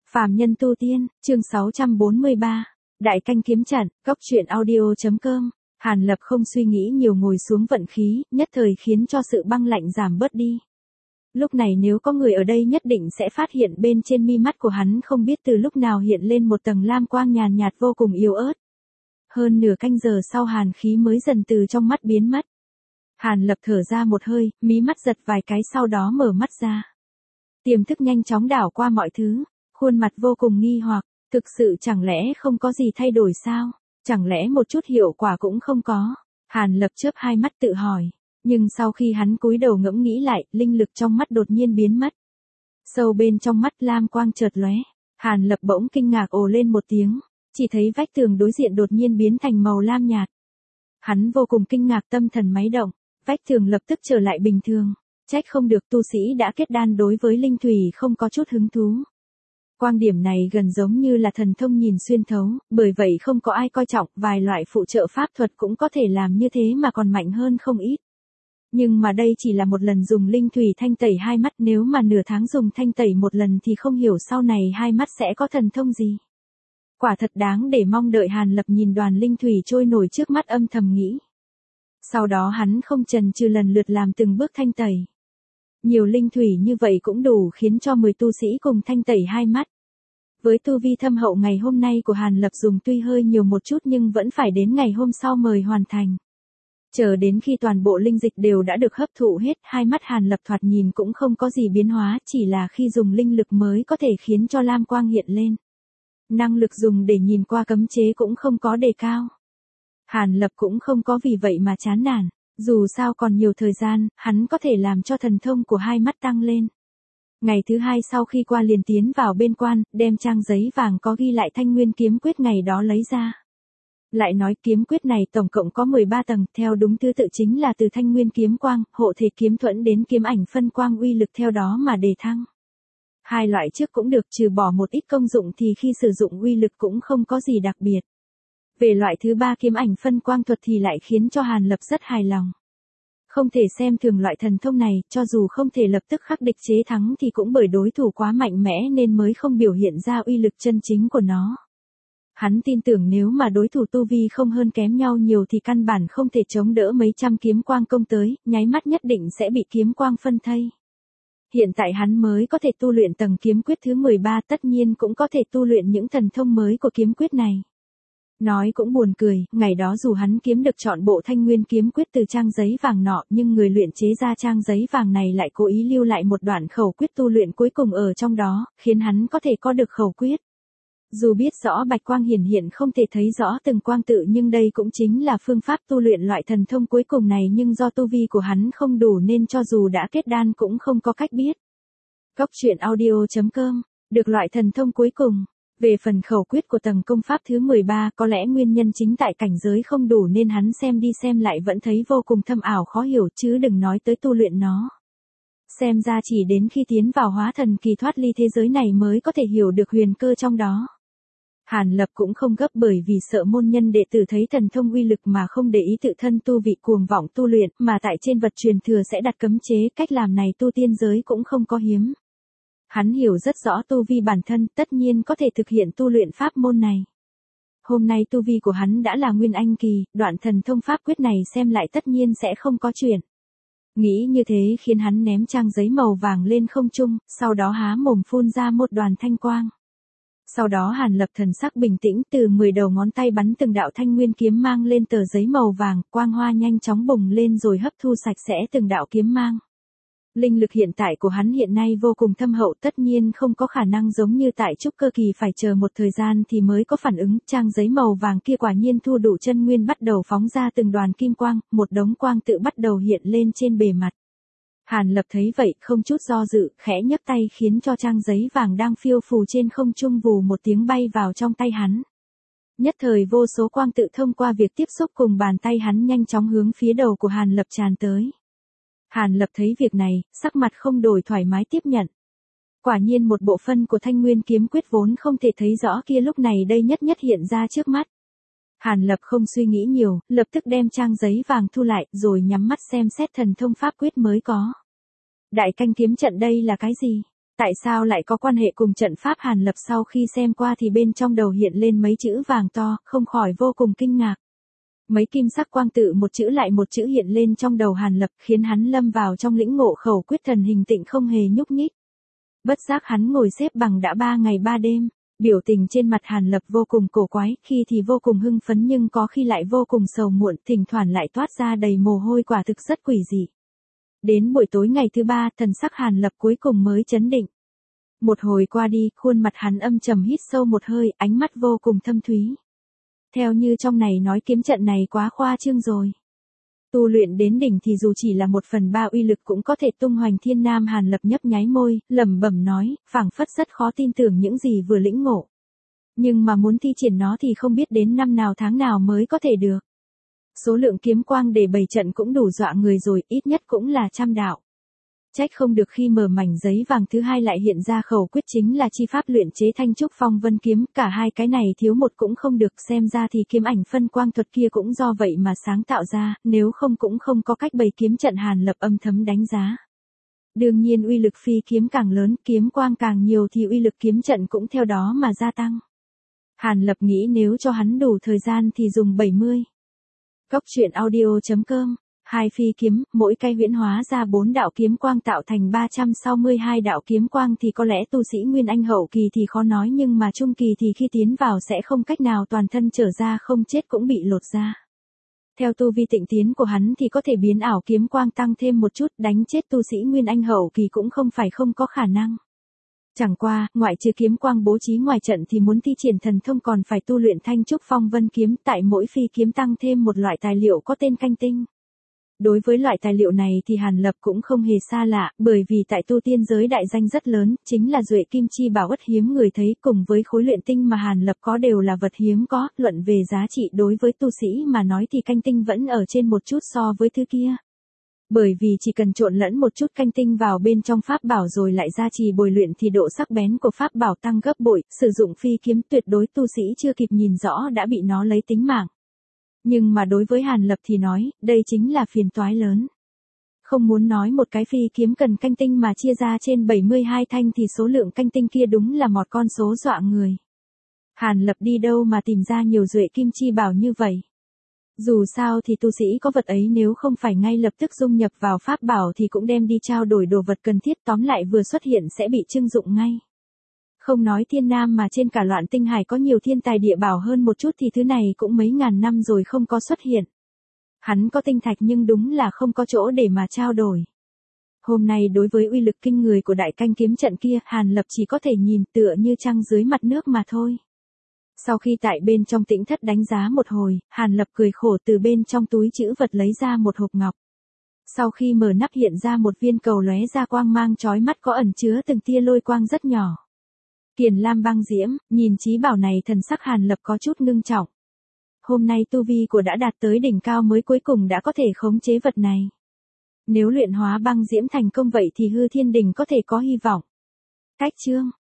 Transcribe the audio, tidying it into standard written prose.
Phàm nhân tu tiên, chương 643. Đại canh kiếm trận, góc truyện audio.com. Hàn Lập không suy nghĩ nhiều ngồi xuống vận khí, nhất thời khiến cho sự băng lạnh giảm bớt đi. Lúc này nếu có người ở đây nhất định sẽ phát hiện bên trên mi mắt của hắn không biết từ lúc nào hiện lên một tầng lam quang nhàn nhạt vô cùng yếu ớt. Hơn nửa canh giờ sau hàn khí mới dần từ trong mắt biến mất. Hàn Lập thở ra một hơi, mí mắt giật vài cái sau đó mở mắt ra. Tiềm thức nhanh chóng đảo qua mọi thứ, khuôn mặt vô cùng nghi hoặc, thực sự chẳng lẽ không có gì thay đổi sao, chẳng lẽ một chút hiệu quả cũng không có. Hàn Lập chớp hai mắt tự hỏi, nhưng sau khi hắn cúi đầu ngẫm nghĩ lại, linh lực trong mắt đột nhiên biến mất. Sâu bên trong mắt lam quang chợt lóe, Hàn Lập bỗng kinh ngạc ồ lên một tiếng, chỉ thấy vách tường đối diện đột nhiên biến thành màu lam nhạt. Hắn vô cùng kinh ngạc, tâm thần máy động, vách tường lập tức trở lại bình thường. Trách không được tu sĩ đã kết đan đối với linh thủy không có chút hứng thú. Quang điểm này gần giống như là thần thông nhìn xuyên thấu, bởi vậy không có ai coi trọng, vài loại phụ trợ pháp thuật cũng có thể làm như thế mà còn mạnh hơn không ít. Nhưng mà đây chỉ là một lần dùng linh thủy thanh tẩy hai mắt, nếu mà nửa tháng dùng thanh tẩy một lần thì không hiểu sau này hai mắt sẽ có thần thông gì. Quả thật đáng để mong đợi. Hàn Lập nhìn đoàn linh thủy trôi nổi trước mắt âm thầm nghĩ. Sau đó hắn không chần chừ lần lượt làm từng bước thanh tẩy. Nhiều linh thủy như vậy cũng đủ khiến cho 10 tu sĩ cùng thanh tẩy hai mắt. Với tu vi thâm hậu ngày hôm nay của Hàn Lập dùng tuy hơi nhiều một chút nhưng vẫn phải đến ngày hôm sau mời hoàn thành. Chờ đến khi toàn bộ linh dịch đều đã được hấp thụ hết, hai mắt Hàn Lập thoạt nhìn cũng không có gì biến hóa, chỉ là khi dùng linh lực mới có thể khiến cho lam quang hiện lên. Năng lực dùng để nhìn qua cấm chế cũng không có đề cao. Hàn Lập cũng không có vì vậy mà chán nản. Dù sao còn nhiều thời gian, hắn có thể làm cho thần thông của hai mắt tăng lên. Ngày thứ hai sau khi qua liền tiến vào bên quan, đem trang giấy vàng có ghi lại Thanh Nguyên kiếm quyết ngày đó lấy ra. Lại nói kiếm quyết này tổng cộng có 13 tầng, theo đúng thứ tự chính là từ Thanh Nguyên kiếm quang, hộ thể kiếm thuẫn đến kiếm ảnh phân quang uy lực theo đó mà đề thăng. Hai loại trước cũng được, trừ bỏ một ít công dụng thì khi sử dụng uy lực cũng không có gì đặc biệt. Về loại thứ ba kiếm ảnh phân quang thuật thì lại khiến cho Hàn Lập rất hài lòng. Không thể xem thường loại thần thông này, cho dù không thể lập tức khắc địch chế thắng thì cũng bởi đối thủ quá mạnh mẽ nên mới không biểu hiện ra uy lực chân chính của nó. Hắn tin tưởng nếu mà đối thủ tu vi không hơn kém nhau nhiều thì căn bản không thể chống đỡ mấy trăm kiếm quang công tới, nháy mắt nhất định sẽ bị kiếm quang phân thây. Hiện tại hắn mới có thể tu luyện tầng kiếm quyết thứ 13, tất nhiên cũng có thể tu luyện những thần thông mới của kiếm quyết này. Nói cũng buồn cười, ngày đó dù hắn kiếm được trọn bộ Thanh Nguyên kiếm quyết từ trang giấy vàng nọ, nhưng người luyện chế ra trang giấy vàng này lại cố ý lưu lại một đoạn khẩu quyết tu luyện cuối cùng ở trong đó, khiến hắn có thể có được khẩu quyết. Dù biết rõ bạch quang hiển hiện không thể thấy rõ từng quang tự nhưng đây cũng chính là phương pháp tu luyện loại thần thông cuối cùng này, nhưng do tu vi của hắn không đủ nên cho dù đã kết đan cũng không có cách biết. Góc truyện audio.com, được loại thần thông cuối cùng. Về phần khẩu quyết của tầng công pháp thứ 13, có lẽ nguyên nhân chính tại cảnh giới không đủ nên hắn xem đi xem lại vẫn thấy vô cùng thâm ảo khó hiểu, chứ đừng nói tới tu luyện nó. Xem ra chỉ đến khi tiến vào hóa thần kỳ thoát ly thế giới này mới có thể hiểu được huyền cơ trong đó. Hàn Lập cũng không gấp, bởi vì sợ môn nhân đệ tử thấy thần thông uy lực mà không để ý tự thân tu vị cuồng vọng tu luyện, mà tại trên vật truyền thừa sẽ đặt cấm chế, cách làm này tu tiên giới cũng không có hiếm. Hắn hiểu rất rõ tu vi bản thân, tất nhiên có thể thực hiện tu luyện pháp môn này. Hôm nay tu vi của hắn đã là Nguyên Anh kỳ, đoạn thần thông pháp quyết này xem lại tất nhiên sẽ không có chuyện. Nghĩ như thế khiến hắn ném trang giấy màu vàng lên không trung, sau đó há mồm phun ra một đoàn thanh quang. Sau đó Hàn Lập thần sắc bình tĩnh, từ 10 đầu ngón tay bắn từng đạo thanh nguyên kiếm mang lên tờ giấy màu vàng, quang hoa nhanh chóng bùng lên rồi hấp thu sạch sẽ từng đạo kiếm mang. Linh lực hiện tại của hắn hiện nay vô cùng thâm hậu, tất nhiên không có khả năng giống như tại trúc cơ kỳ phải chờ một thời gian thì mới có phản ứng. Trang giấy màu vàng kia quả nhiên thu đủ chân nguyên, bắt đầu phóng ra từng đoàn kim quang, một đống quang tự bắt đầu hiện lên trên bề mặt. Hàn Lập thấy vậy không chút do dự, khẽ nhấc tay khiến cho trang giấy vàng đang phiêu phù trên không trung vù một tiếng bay vào trong tay hắn. Nhất thời vô số quang tự thông qua việc tiếp xúc cùng bàn tay hắn nhanh chóng hướng phía đầu của Hàn Lập tràn tới. Hàn Lập thấy việc này, sắc mặt không đổi, thoải mái tiếp nhận. Quả nhiên một bộ phận của Thanh Nguyên kiếm quyết vốn không thể thấy rõ kia lúc này đây nhất nhất hiện ra trước mắt. Hàn Lập không suy nghĩ nhiều, lập tức đem trang giấy vàng thu lại, rồi nhắm mắt xem xét thần thông pháp quyết mới có. Đại canh kiếm trận đây là cái gì? Tại sao lại có quan hệ cùng trận pháp Hàn Lập? Sau khi xem qua thì bên trong đầu hiện lên mấy chữ vàng to, không khỏi vô cùng kinh ngạc. Mấy kim sắc quang tự một chữ lại một chữ hiện lên trong đầu Hàn Lập, khiến hắn lâm vào trong lĩnh ngộ khẩu quyết thần hình tịnh không hề nhúc nhích. Bất giác hắn ngồi xếp bằng đã 3 ngày 3 đêm, biểu tình trên mặt Hàn Lập vô cùng cổ quái, khi thì vô cùng hưng phấn nhưng có khi lại vô cùng sầu muộn, thỉnh thoảng lại toát ra đầy mồ hôi, quả thực rất quỷ dị. Đến buổi tối ngày thứ 3, thần sắc Hàn Lập cuối cùng mới trấn định. Một hồi qua đi, khuôn mặt hắn âm trầm hít sâu một hơi, ánh mắt vô cùng thâm thúy. Theo như trong này nói, kiếm trận này quá khoa trương rồi. Tu luyện đến đỉnh thì dù chỉ là 1/3 uy lực cũng có thể tung hoành thiên nam. Hàn Lập nhấp nháy môi, lẩm bẩm nói, phảng phất rất khó tin tưởng những gì vừa lĩnh ngộ. Nhưng mà muốn thi triển nó thì không biết đến năm nào tháng nào mới có thể được. Số lượng kiếm quang để bày trận cũng đủ dọa người rồi, ít nhất cũng là 100 đạo. Trách không được khi mở mảnh giấy vàng thứ hai lại hiện ra khẩu quyết chính là chi pháp luyện chế Thanh Trúc Phong Vân kiếm, cả hai cái này thiếu một cũng không được, xem ra thì kiếm ảnh phân quang thuật kia cũng do vậy mà sáng tạo ra, nếu không cũng không có cách bày kiếm trận. Hàn Lập âm thầm đánh giá. Đương nhiên uy lực phi kiếm càng lớn, kiếm quang càng nhiều thì uy lực kiếm trận cũng theo đó mà gia tăng. Hàn Lập nghĩ nếu cho hắn đủ thời gian thì dùng 70. Cốc truyện audio.com. 2 phi kiếm, mỗi cây huyễn hóa ra 4 đạo kiếm quang tạo thành 362 đạo kiếm quang thì có lẽ tu sĩ Nguyên Anh hậu kỳ thì khó nói, nhưng mà trung kỳ thì khi tiến vào sẽ không cách nào toàn thân trở ra, không chết cũng bị lột ra. Theo tu vi tịnh tiến của hắn thì có thể biến ảo kiếm quang tăng thêm một chút, đánh chết tu sĩ Nguyên Anh hậu kỳ cũng không phải không có khả năng. Chẳng qua, ngoại trừ kiếm quang bố trí ngoài trận thì muốn thi triển thần thông còn phải tu luyện Thanh Trúc Phong Vân kiếm, tại mỗi phi kiếm tăng thêm một loại tài liệu có tên canh tinh. Đối với loại tài liệu này thì Hàn Lập cũng không hề xa lạ, bởi vì tại tu tiên giới đại danh rất lớn, chính là Duệ Kim Chi bảo ất hiếm người thấy, cùng với khối luyện tinh mà Hàn Lập có đều là vật hiếm có, luận về giá trị đối với tu sĩ mà nói thì canh tinh vẫn ở trên một chút so với thứ kia. Bởi vì chỉ cần trộn lẫn một chút canh tinh vào bên trong pháp bảo rồi lại gia trì bồi luyện thì độ sắc bén của pháp bảo tăng gấp bội, sử dụng phi kiếm tuyệt đối tu sĩ chưa kịp nhìn rõ đã bị nó lấy tính mạng. Nhưng mà đối với Hàn Lập thì nói, đây chính là phiền toái lớn. Không muốn nói một cái phi kiếm cần canh tinh mà chia ra trên 72 thanh thì số lượng canh tinh kia đúng là một con số dọa người. Hàn Lập đi đâu mà tìm ra nhiều Duệ Kim Chi bảo như vậy? Dù sao thì tu sĩ có vật ấy nếu không phải ngay lập tức dung nhập vào pháp bảo thì cũng đem đi trao đổi đồ vật cần thiết, tóm lại vừa xuất hiện sẽ bị trưng dụng ngay. Không nói thiên nam mà trên cả loạn tinh hải có nhiều thiên tài địa bảo hơn một chút thì thứ này cũng mấy ngàn năm rồi không có xuất hiện. Hắn có tinh thạch nhưng đúng là không có chỗ để mà trao đổi. Hôm nay đối với uy lực kinh người của đại canh kiếm trận kia, Hàn Lập chỉ có thể nhìn tựa như trăng dưới mặt nước mà thôi. Sau khi tại bên trong tĩnh thất đánh giá một hồi, Hàn Lập cười khổ từ bên trong túi trữ vật lấy ra một hộp ngọc. Sau khi mở nắp hiện ra một viên cầu lóe ra quang mang chói mắt có ẩn chứa từng tia lôi quang rất nhỏ. Kiền lam băng diễm, nhìn chí bảo này thần sắc Hàn Lập có chút ngưng trọng. Hôm nay tu vi của đã đạt tới đỉnh cao mới cuối cùng đã có thể khống chế vật này. Nếu luyện hóa băng diễm thành công vậy thì hư thiên đỉnh có thể có hy vọng. Cách chương